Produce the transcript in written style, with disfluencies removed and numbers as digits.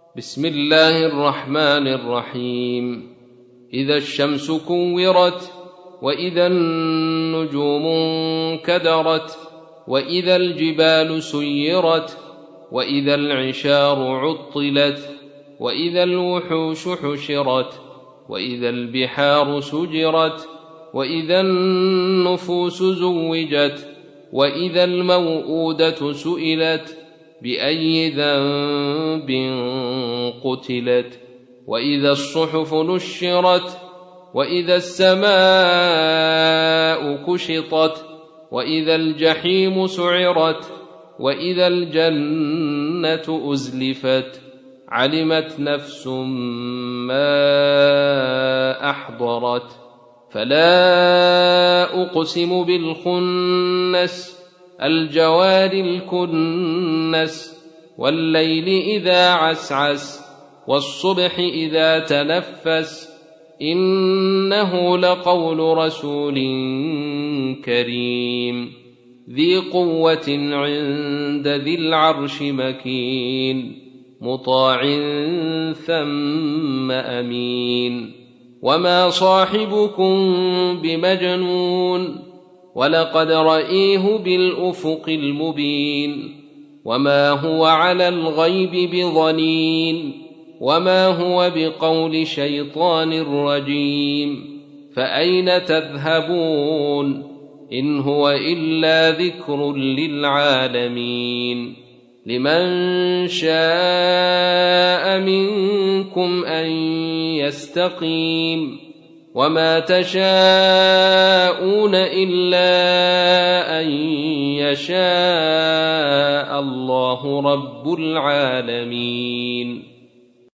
بسم الله الرحمن الرحيم. إذا الشمس كورت، وإذا النجوم انكدرت، وإذا الجبال سيرت، وإذا العشار عطلت، وإذا الوحوش حشرت، وإذا البحار سجرت، وإذا النفوس زوجت، وإذا الموءودة سئلت بأي ذنب قتلت، وإذا الصحف نشرت، وإذا السماء كشطت، وإذا الجحيم سعرت، وإذا الجنة أزلفت. علمت نفس ما أحضرت. فلا أقسم بالخنس الجوار الكنس، والليل إذا عسعس، والصبح إذا تنفس، إنه لقول رسول كريم ذي قوة عند ذي العرش مكين، مطاع ثم أمين. وما صاحبكم بمجنون، ولقد رأيه بالأفق المبين. وما هو على الغيب بضنين، وما هو بقول شيطان رجيم. فأين تذهبون؟ إن هو إلا ذكر للعالمين. لمن شاء منكم أن يستقيم، وما تشاءون إلا أن يشاء الله رب العالمين.